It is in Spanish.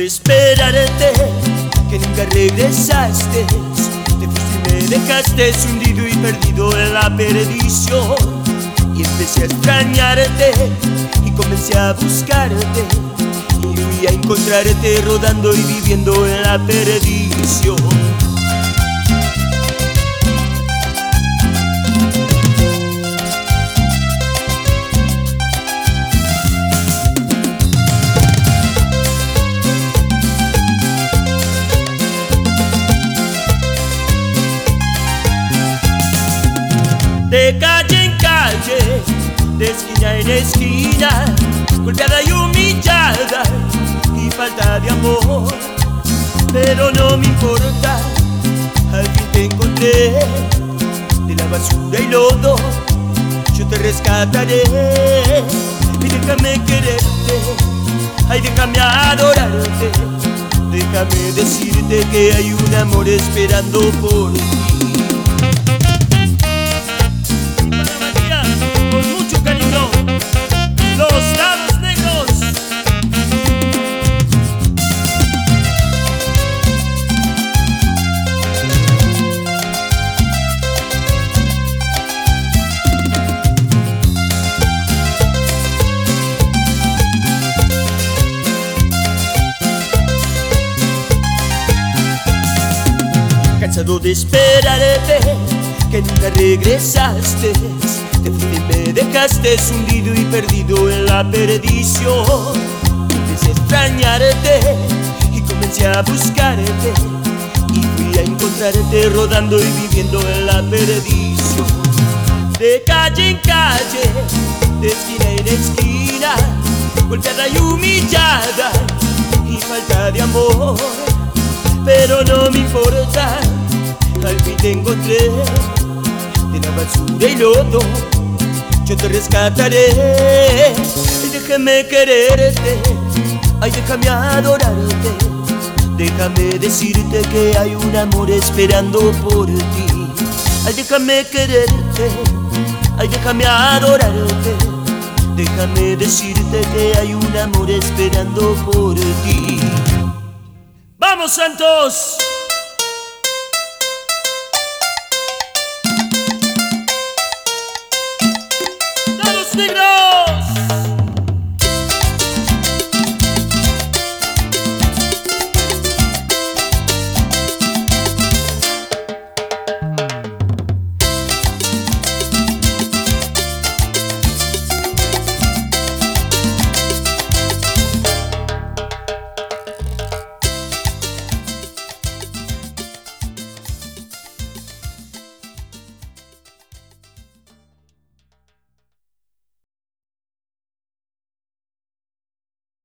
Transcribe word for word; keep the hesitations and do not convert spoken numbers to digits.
esperarte, que nunca regresaste. Te fuiste y me dejaste hundido y perdido en la perdición. Y empecé a extrañarte y comencé a buscarte, y fui a encontrarte rodando y viviendo en la perdición. De calle en calle, de esquina en esquina, golpeada y humillada y falta de amor. Pero no me importa, al fin te encontré. De la basura y lodo yo te rescataré. Y déjame quererte, ay déjame adorarte. Déjame decirte que hay un amor esperando por ti. Cansado de esperarte, que nunca regresaste. Te fuiste y me dejaste hundido y perdido en la perdición. Empecé a extrañarte y comencé a buscarte, y fui a encontrarte rodando y viviendo en la perdición. De calle en calle, de esquina en esquina, golpeada y humillada y falta de amor. Pero no me importa, al fin te encontré. De la basura y lodo yo te rescataré. Y déjame quererte, ay déjame adorarte. Déjame decirte que hay un amor esperando por ti. Ay déjame quererte, ay déjame adorarte. Déjame decirte que hay un amor esperando por ti. ¡Vamos, Santos!